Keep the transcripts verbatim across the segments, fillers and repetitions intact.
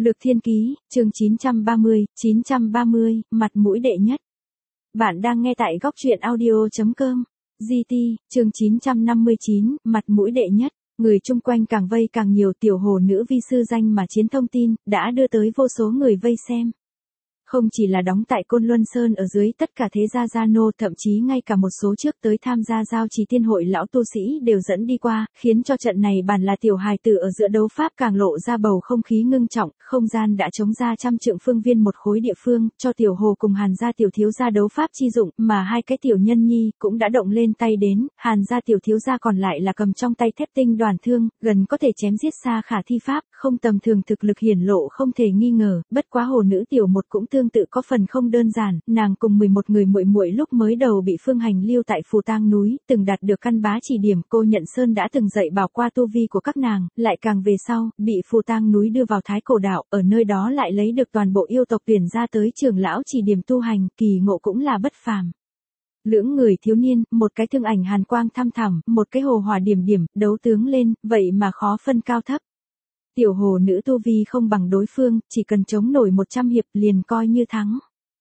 Lược Thiên Ký, chương chín trăm ba mươi, chín trăm ba mươi, mặt mũi đệ nhất. Bạn đang nghe tại góc truyện audio chấm com. giê tê, chương chín trăm năm mươi chín, mặt mũi đệ nhất. Người chung quanh càng vây càng nhiều, tiểu hồ nữ vi sư danh mà chiến thông tin, đã đưa tới vô số người vây xem. Không chỉ là đóng tại Côn Luân Sơn ở dưới, tất cả thế gia gia nô, thậm chí ngay cả một số trước tới tham gia giao trì tiên hội lão tu sĩ đều dẫn đi qua, khiến cho trận này bản là tiểu hài tử ở giữa đấu pháp càng lộ ra bầu không khí ngưng trọng, không gian đã trống ra trăm trượng phương viên một khối địa phương, cho tiểu hồ cùng Hàn gia tiểu thiếu gia đấu pháp chi dụng, mà hai cái tiểu nhân nhi cũng đã động lên tay đến, Hàn gia tiểu thiếu gia còn lại là cầm trong tay thép tinh đoàn thương, gần có thể chém giết xa khả thi pháp, không tầm thường thực lực hiển lộ không thể nghi ngờ, bất quá hồ nữ tiểu một cũng tương tự có phần không đơn giản, nàng cùng mười một người muội muội lúc mới đầu bị Phương Hành lưu tại Phù Tang núi, từng đạt được căn bá chỉ điểm, Cô Nhận Sơn đã từng dạy bảo qua tu vi của các nàng, lại càng về sau, bị Phù Tang núi đưa vào Thái Cổ đạo, ở nơi đó lại lấy được toàn bộ yêu tộc tuyển ra tới trưởng lão chỉ điểm tu hành, kỳ ngộ cũng là bất phàm. Lưỡng người thiếu niên, một cái thương ảnh hàn quang thăm thẳm, một cái hồ hỏa điểm điểm, đấu tướng lên, vậy mà khó phân cao thấp. Tiểu hồ nữ tu vi không bằng đối phương, chỉ cần chống nổi một trăm hiệp liền coi như thắng.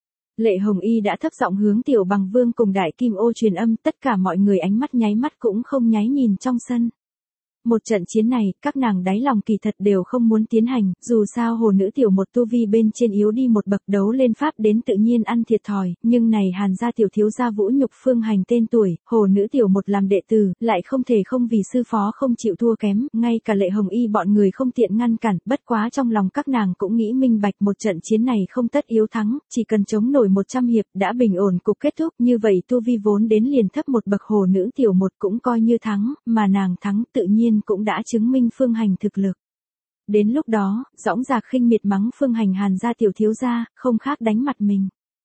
Lệ Hồng Y đã thấp giọng hướng Tiểu Bằng Vương cùng Đại Kim Ô truyền âm, tất cả mọi người ánh mắt nháy mắt cũng không nháy nhìn trong sân. Một trận chiến này, các nàng đáy lòng kỳ thật đều không muốn tiến hành, dù sao hồ nữ tiểu một tu vi bên trên yếu đi một bậc, đấu lên pháp đến tự nhiên ăn thiệt thòi, nhưng này Hàn gia tiểu thiếu gia vũ nhục Phương Hành tên tuổi, hồ nữ tiểu một làm đệ tử, lại không thể không vì sư phó không chịu thua kém, ngay cả Lệ Hồng Y bọn người không tiện ngăn cản, bất quá trong lòng các nàng cũng nghĩ minh bạch một trận chiến này không tất yếu thắng, chỉ cần chống nổi một trăm hiệp đã bình ổn cục kết thúc, như vậy tu vi vốn đến liền thấp một bậc hồ nữ tiểu một cũng coi như thắng, mà nàng thắng tự nhiên cũng đã chứng minh Phương Hành thực lực. Đến lúc đó, dõng dạc khinh miệt mắng Phương Hành Hàn gia tiểu thiếu gia, không khác đánh mặt mình.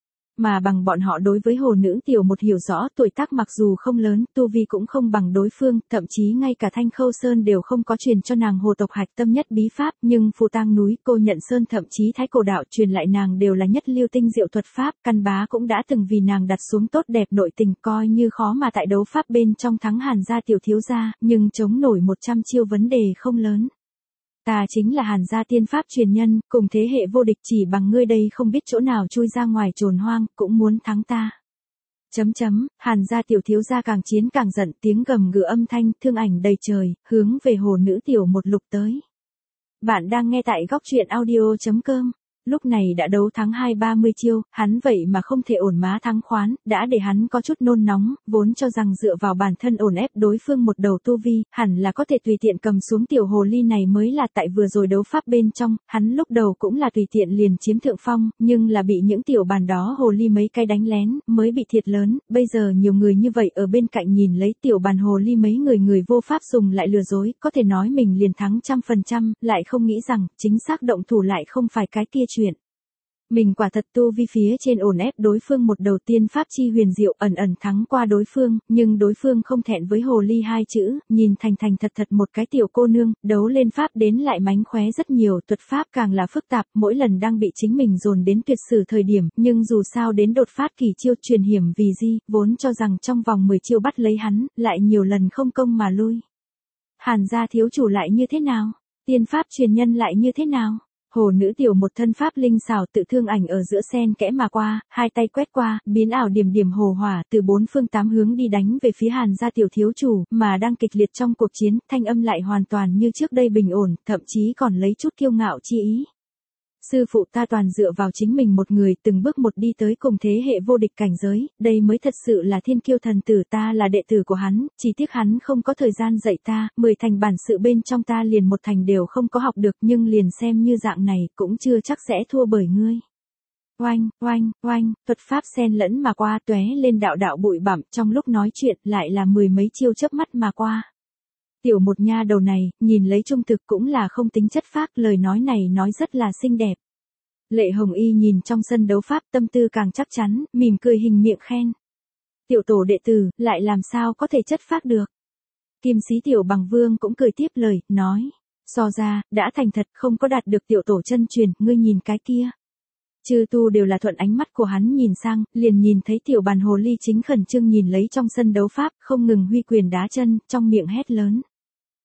Mà bằng bọn họ đối với hồ nữ tiểu một hiểu rõ, tuổi tác mặc dù không lớn, tu vi cũng không bằng đối phương, thậm chí ngay cả Thanh Khâu Sơn đều không có truyền cho nàng hồ tộc hạch tâm nhất bí pháp, nhưng Phù Tang núi, Cô Nhận Sơn thậm chí Thái Cổ đạo truyền lại nàng đều là nhất lưu tinh diệu thuật pháp, căn bá cũng đã từng vì nàng đặt xuống tốt đẹp nội tình, coi như khó mà tại đấu pháp bên trong thắng Hàn gia tiểu thiếu gia, nhưng chống nổi một trăm chiêu vấn đề không lớn. Ta chính là Hàn gia tiên pháp truyền nhân, cùng thế hệ vô địch, chỉ bằng ngươi đây không biết chỗ nào chui ra ngoài trồn hoang, cũng muốn thắng ta. Chấm chấm, Hàn gia tiểu thiếu gia càng chiến càng giận, tiếng gầm gừ âm thanh, thương ảnh đầy trời, hướng về hồ nữ tiểu một lục tới. Bạn đang nghe tại góc truyện audio chấm com. Lúc này đã đấu thắng hai ba mươi chiêu, hắn vậy mà không thể ổn má thắng khoán, đã để hắn có chút nôn nóng, vốn cho rằng dựa vào bản thân ổn ép đối phương một đầu tu vi, hẳn là có thể tùy tiện cầm xuống tiểu hồ ly này mới là, tại vừa rồi đấu pháp bên trong, hắn lúc đầu cũng là tùy tiện liền chiếm thượng phong, nhưng là bị những tiểu bàn đó hồ ly mấy cái đánh lén, mới bị thiệt lớn, bây giờ nhiều người như vậy ở bên cạnh nhìn lấy tiểu bàn hồ ly mấy người người vô pháp dùng lại lừa dối, có thể nói mình liền thắng trăm phần trăm, lại không nghĩ rằng, chính xác động thủ lại không phải cái kia chuyện. Mình quả thật tu vi phía trên ổn ép đối phương một đầu tiên pháp chi huyền diệu, ẩn ẩn thắng qua đối phương, nhưng đối phương không thẹn với hồ ly hai chữ, nhìn thành thành thật thật một cái tiểu cô nương, đấu lên pháp đến lại mánh khóe rất nhiều, thuật pháp càng là phức tạp, mỗi lần đang bị chính mình dồn đến tuyệt sử thời điểm, nhưng dù sao đến đột phát kỳ chiêu truyền hiểm vì gì, vốn cho rằng trong vòng mười chiêu bắt lấy hắn, lại nhiều lần không công mà lui. Hàn gia thiếu chủ lại như thế nào? Tiên pháp truyền nhân lại như thế nào? Hồ nữ tiểu một thân pháp linh xảo tự thương ảnh ở giữa sen kẽ mà qua, hai tay quét qua, biến ảo điểm điểm hồ hỏa từ bốn phương tám hướng đi đánh về phía Hàn gia tiểu thiếu chủ, mà đang kịch liệt trong cuộc chiến, thanh âm lại hoàn toàn như trước đây bình ổn, thậm chí còn lấy chút kiêu ngạo chi ý. Sư phụ ta toàn dựa vào chính mình một người, từng bước một đi tới cùng thế hệ vô địch cảnh giới, đây mới thật sự là thiên kiêu thần tử, ta là đệ tử của hắn, chỉ tiếc hắn không có thời gian dạy ta, mười thành bản sự bên trong ta liền một thành đều không có học được, nhưng liền xem như dạng này, cũng chưa chắc sẽ thua bởi ngươi. Oanh, oanh, oanh, thuật pháp xen lẫn mà qua, tóe lên đạo đạo bụi bặm, trong lúc nói chuyện lại là mười mấy chiêu chớp mắt mà qua. Tiểu một nha đầu này, nhìn lấy trung thực cũng là không tính chất phác, lời nói này nói rất là xinh đẹp. Lệ Hồng Y nhìn trong sân đấu pháp, tâm tư càng chắc chắn, mỉm cười hình miệng khen. Tiểu tổ đệ tử, lại làm sao có thể chất phác được. Kim Sĩ Tiểu Bằng Vương cũng cười tiếp lời, nói. So ra, đã thành thật, không có đạt được tiểu tổ chân truyền, ngươi nhìn cái kia. Chư tu đều là thuận ánh mắt của hắn nhìn sang, liền nhìn thấy tiểu bàn hồ ly chính khẩn trương nhìn lấy trong sân đấu pháp, không ngừng huy quyền đá chân, trong miệng hét lớn.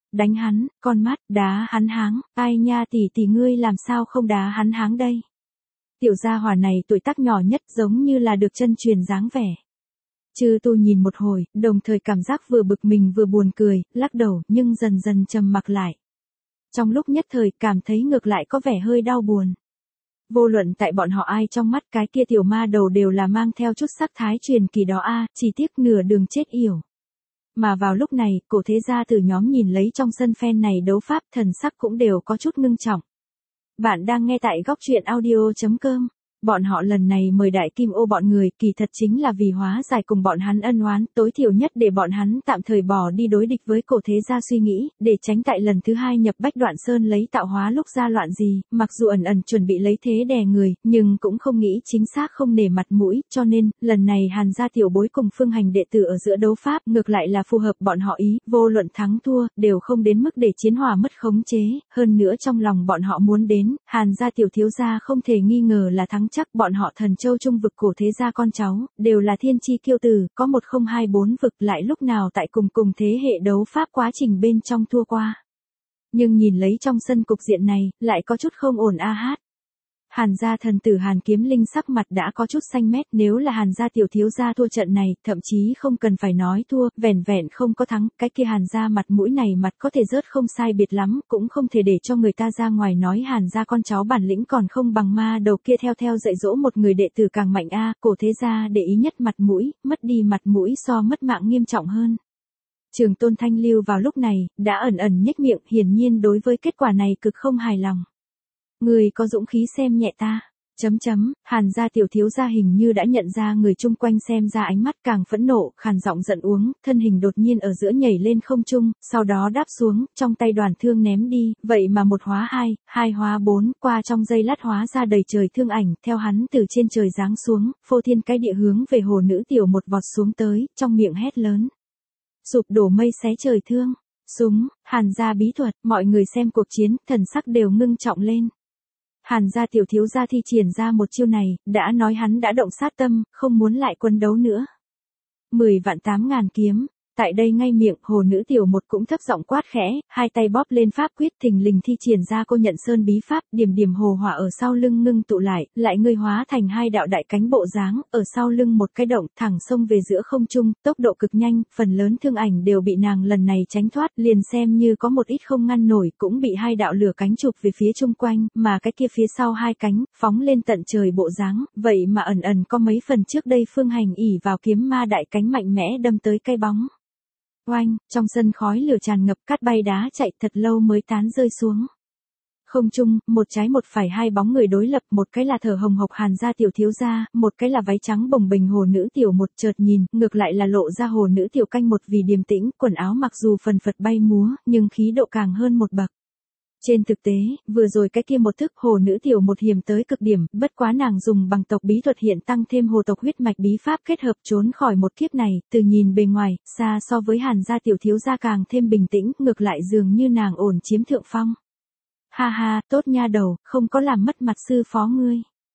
đánh hắn, con mắt, đá hắn háng, ai nha tỷ tỷ ngươi làm sao không đá hắn háng đây. Tiểu gia hỏa này tuổi tác nhỏ nhất giống như là được chân truyền dáng vẻ. Chư tu nhìn một hồi, đồng thời cảm giác vừa bực mình vừa buồn cười, lắc đầu nhưng dần dần trầm mặc lại. Trong lúc nhất thời cảm thấy ngược lại có vẻ hơi đau buồn. Vô luận tại bọn họ ai trong mắt cái kia tiểu ma đầu đều là mang theo chút sắc thái truyền kỳ đó a, chỉ tiếc nửa đường chết yểu. Mà vào lúc này, cổ thế gia từ nhóm nhìn lấy trong sân fan này đấu pháp thần sắc cũng đều có chút ngưng trọng. Bạn đang nghe tại góc truyện audio chấm com. Bọn họ lần này mời Đại Kim Ô bọn người kỳ thật chính là vì hóa giải cùng bọn hắn ân oán, tối thiểu nhất để bọn hắn tạm thời bỏ đi đối địch với cổ thế gia suy nghĩ, để tránh tại lần thứ hai nhập Bách Đoạn Sơn lấy tạo hóa lúc ra loạn gì, mặc dù ẩn ẩn chuẩn bị lấy thế đè người, nhưng cũng không nghĩ chính xác không nể mặt mũi, cho nên, lần này Hàn gia tiểu bối cùng Phương Hành đệ tử ở giữa đấu pháp, ngược lại là phù hợp bọn họ ý, vô luận thắng thua, đều không đến mức để chiến hòa mất khống chế, hơn nữa trong lòng bọn họ muốn đến, Hàn gia tiểu thiếu gia không thể nghi ngờ là thắng chắc bọn họ Thần Châu Trung vực cổ thế gia con cháu, đều là thiên chi kiêu tử, có một không hai bốn vực lại lúc nào tại cùng cùng thế hệ đấu pháp quá trình bên trong thua qua. Nhưng nhìn lấy trong sân cục diện này, lại có chút không ổn a hát. Hàn gia thần tử Hàn Kiếm Linh sắc mặt đã có chút xanh mét, nếu là Hàn gia tiểu thiếu gia thua trận này, thậm chí không cần phải nói thua, vẻn vẹn không có thắng, cái kia Hàn gia mặt mũi này mặt có thể rớt không sai biệt lắm, cũng không thể để cho người ta ra ngoài nói Hàn gia con cháu bản lĩnh còn không bằng ma đầu kia theo theo dạy dỗ một người đệ tử càng mạnh a, cổ thế gia để ý nhất mặt mũi, mất đi mặt mũi so mất mạng nghiêm trọng hơn. Trường Tôn Thanh Lưu vào lúc này, đã ẩn ẩn nhếch miệng, hiển nhiên đối với kết quả này cực không hài lòng. Người có dũng khí xem nhẹ ta. Chấm chấm, Hàn gia tiểu thiếu gia hình như đã nhận ra người chung quanh xem ra ánh mắt càng phẫn nộ, khàn giọng giận uống, thân hình đột nhiên ở giữa nhảy lên không trung, sau đó đáp xuống, trong tay đoàn thương ném đi, vậy mà một hóa hai, hai hóa bốn, qua trong giây lát hóa ra đầy trời thương ảnh, theo hắn từ trên trời giáng xuống, phô thiên cái địa hướng về hồ nữ tiểu một vọt xuống tới, trong miệng hét lớn. Sụp đổ mây xé trời thương, súng, Hàn gia bí thuật, mọi người xem cuộc chiến, thần sắc đều ngưng trọng lên. Hàn gia tiểu thiếu gia thi triển ra một chiêu này, đã nói hắn đã động sát tâm, không muốn lại quân đấu nữa. Mười vạn tám ngàn kiếm, tại đây ngay miệng, hồ nữ tiểu một cũng thấp giọng quát khẽ, hai tay bóp lên pháp quyết thình lình thi triển ra cô nhận sơn bí pháp, điểm điểm hồ hỏa ở sau lưng ngưng tụ lại, lại ngươi hóa thành hai đạo đại cánh bộ dáng, ở sau lưng một cái động, thẳng xông về giữa không trung, tốc độ cực nhanh, phần lớn thương ảnh đều bị nàng lần này tránh thoát, liền xem như có một ít không ngăn nổi, cũng bị hai đạo lửa cánh chụp về phía chung quanh, mà cái kia phía sau hai cánh, phóng lên tận trời bộ dáng, vậy mà ẩn ẩn có mấy phần trước đây Phương Hành ỉ vào kiếm ma đại cánh mạnh mẽ đâm tới cây bóng. Oanh, trong sân khói lửa tràn ngập, cát bay đá chạy thật lâu mới tán rơi xuống. Không trung, một trái một phải hai bóng người đối lập, một cái là thở hồng hộc Hàn gia tiểu thiếu gia, một cái là váy trắng bồng bềnh hồ nữ tiểu một, chợt nhìn, ngược lại là lộ ra hồ nữ tiểu canh một vì điềm tĩnh, quần áo mặc dù phần phật bay múa, nhưng khí độ càng hơn một bậc. Trên thực tế, vừa rồi cái kia một thức hồ nữ tiểu một hiểm tới cực điểm, bất quá nàng dùng bằng tộc bí thuật hiện tăng thêm hồ tộc huyết mạch bí pháp kết hợp trốn khỏi một kiếp này, từ nhìn bề ngoài, xa so với Hàn gia tiểu thiếu gia càng thêm bình tĩnh, ngược lại dường như nàng ổn chiếm thượng phong. Ha ha, tốt nha đầu, không có làm mất mặt sư phó ngươi.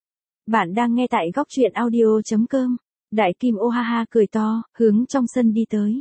Bạn đang nghe tại góc truyện audio chấm com. Đại Kim Ô ha ha cười to, hướng trong sân đi tới.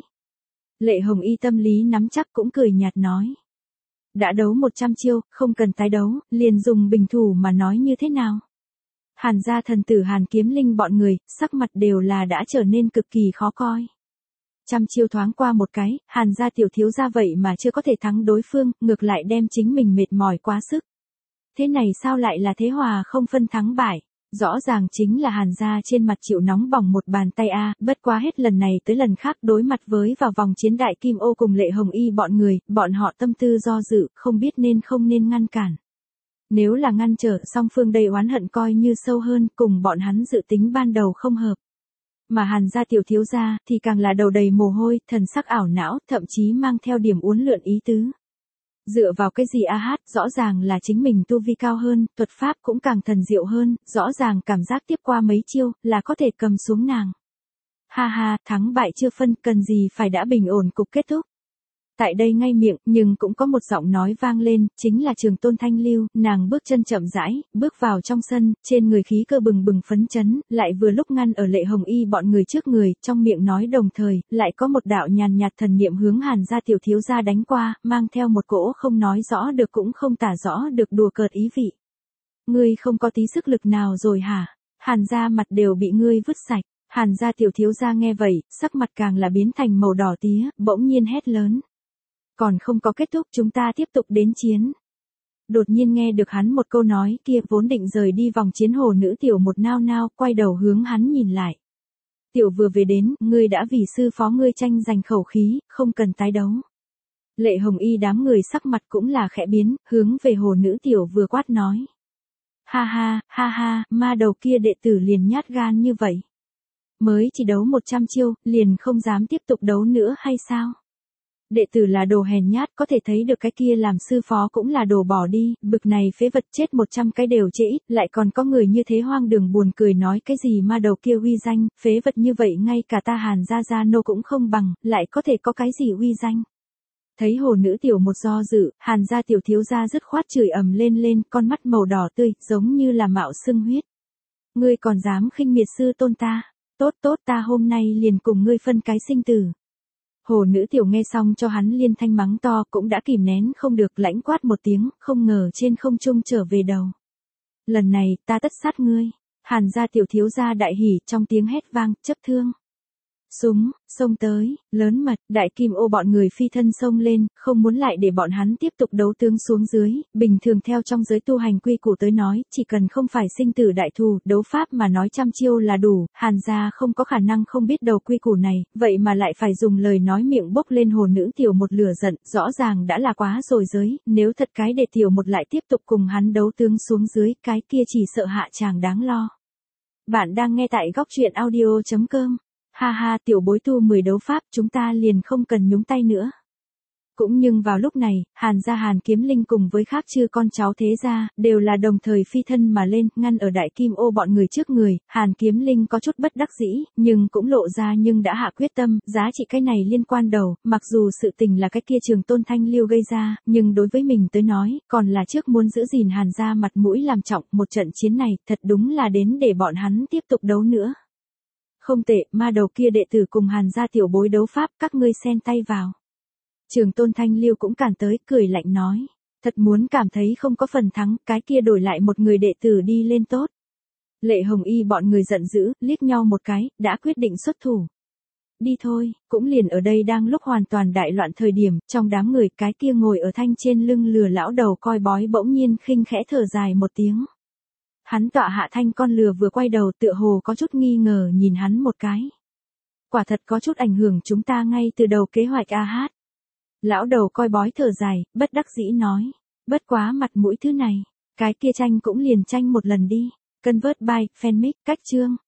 Lệ Hồng Y tâm lý nắm chắc cũng cười nhạt nói. Đã đấu một trăm chiêu, không cần tái đấu, liền dùng bình thủ mà nói như thế nào. Hàn gia thần tử Hàn Kiếm Linh bọn người, sắc mặt đều là đã trở nên cực kỳ khó coi. Trăm chiêu thoáng qua một cái, Hàn gia tiểu thiếu gia vậy mà chưa có thể thắng đối phương, ngược lại đem chính mình mệt mỏi quá sức. Thế này sao lại là thế hòa không phân thắng bại? Rõ ràng chính là Hàn gia trên mặt chịu nóng bỏng một bàn tay a, bất quá hết lần này tới lần khác đối mặt với vào vòng chiến Đại Kim Ô cùng Lệ Hồng Y bọn người, bọn họ tâm tư do dự, không biết nên không nên ngăn cản. Nếu là ngăn trở, song phương đầy oán hận coi như sâu hơn, cùng bọn hắn dự tính ban đầu không hợp. Mà Hàn gia tiểu thiếu gia thì càng là đầu đầy mồ hôi, thần sắc ảo não, thậm chí mang theo điểm uốn lượn ý tứ. Dựa vào cái gì a hát, rõ ràng là chính mình tu vi cao hơn, thuật pháp cũng càng thần diệu hơn, rõ ràng cảm giác tiếp qua mấy chiêu, là có thể cầm xuống nàng. Ha ha, thắng bại chưa phân, cần gì phải đã bình ổn cục kết thúc. Tại đây ngay miệng, nhưng cũng có một giọng nói vang lên, chính là Trường Tôn Thanh Lưu, nàng bước chân chậm rãi, bước vào trong sân, trên người khí cơ bừng bừng phấn chấn, lại vừa lúc ngăn ở Lệ Hồng Y bọn người trước người, trong miệng nói đồng thời, lại có một đạo nhàn nhạt thần niệm hướng Hàn gia tiểu thiếu gia đánh qua, mang theo một cỗ không nói rõ được cũng không tả rõ được đùa cợt ý vị. Ngươi không có tí sức lực nào rồi hả? Hàn gia mặt đều bị ngươi vứt sạch. Hàn gia tiểu thiếu gia nghe vậy, sắc mặt càng là biến thành màu đỏ tía, bỗng nhiên hét lớn. Còn không có kết thúc, chúng ta tiếp tục đến chiến. Đột nhiên nghe được hắn một câu nói kia, vốn định rời đi vòng chiến hồ nữ tiểu một nao nao, quay đầu hướng hắn nhìn lại. Tiểu vừa về đến, ngươi đã vì sư phó ngươi tranh giành khẩu khí, không cần tái đấu. Lệ Hồng Y đám người sắc mặt cũng là khẽ biến, hướng về hồ nữ tiểu vừa quát nói. Ha ha, ha ha, ma đầu kia đệ tử liền nhát gan như vậy. Mới chỉ đấu một trăm chiêu, liền không dám tiếp tục đấu nữa hay sao? Đệ tử là đồ hèn nhát, có thể thấy được cái kia làm sư phó cũng là đồ bỏ đi, bực này phế vật chết một trăm cái đều trễ, lại còn có người như thế hoang đường buồn cười nói cái gì ma đầu kia uy danh, phế vật như vậy ngay cả ta Hàn gia gia nô cũng không bằng, lại có thể có cái gì uy danh. Thấy hồ nữ tiểu một do dự, Hàn gia tiểu thiếu gia dứt khoát chửi ầm lên lên, con mắt màu đỏ tươi, giống như là mạo sưng huyết. Ngươi còn dám khinh miệt sư tôn ta, tốt tốt ta hôm nay liền cùng ngươi phân cái sinh tử. Hồ nữ tiểu nghe xong cho hắn liên thanh mắng to cũng đã kìm nén không được lãnh quát một tiếng, không ngờ trên không trung trở về đầu. Lần này, ta tất sát ngươi. Hàn gia tiểu thiếu gia đại hỉ trong tiếng hét vang, chấp thương. Súng, xông tới, lớn mật, đại kim ô bọn người phi thân xông lên, không muốn lại để bọn hắn tiếp tục đấu tướng xuống dưới, bình thường theo trong giới tu hành quy củ tới nói, chỉ cần không phải sinh tử đại thù, đấu pháp mà nói trăm chiêu là đủ, Hàn gia không có khả năng không biết đầu quy củ này, vậy mà lại phải dùng lời nói miệng bốc lên hồ nữ tiểu một lửa giận, rõ ràng đã là quá rồi giới, nếu thật cái để tiểu một lại tiếp tục cùng hắn đấu tướng xuống dưới, cái kia chỉ sợ hạ chàng đáng lo. Bạn đang nghe tại góc truyện audio chấm com. Ha ha, tiểu bối tu mười đấu pháp, chúng ta liền không cần nhúng tay nữa. Cũng nhưng vào lúc này, Hàn gia Hàn Kiếm Linh cùng với khác chư con cháu thế gia, đều là đồng thời phi thân mà lên, ngăn ở đại kim ô bọn người trước người, Hàn Kiếm Linh có chút bất đắc dĩ, nhưng cũng lộ ra nhưng đã hạ quyết tâm, giá trị cái này liên quan đầu, mặc dù sự tình là cái kia Trường Tôn Thanh Lưu gây ra, nhưng đối với mình tới nói, còn là trước muốn giữ gìn Hàn gia mặt mũi làm trọng, một trận chiến này, thật đúng là đến để bọn hắn tiếp tục đấu nữa. Không tệ, ma đầu kia đệ tử cùng Hàn gia tiểu bối đấu pháp, các ngươi xen tay vào. Trường Tôn Thanh Lưu cũng cản tới, cười lạnh nói. Thật muốn cảm thấy không có phần thắng, cái kia đổi lại một người đệ tử đi lên tốt. Lệ Hồng Y bọn người giận dữ, liếc nhau một cái, đã quyết định xuất thủ. Đi thôi, cũng liền ở đây đang lúc hoàn toàn đại loạn thời điểm, trong đám người cái kia ngồi ở thanh trên lưng lừa lão đầu coi bói bỗng nhiên khinh khẽ thở dài một tiếng. Hắn tọa hạ thanh con lừa vừa quay đầu tựa hồ có chút nghi ngờ nhìn hắn một cái. Quả thật có chút ảnh hưởng chúng ta ngay từ đầu kế hoạch a hát. Lão đầu coi bói thở dài, bất đắc dĩ nói. Bất quá mặt mũi thứ này, cái kia tranh cũng liền tranh một lần đi. Convert by, fanmic, cách chương.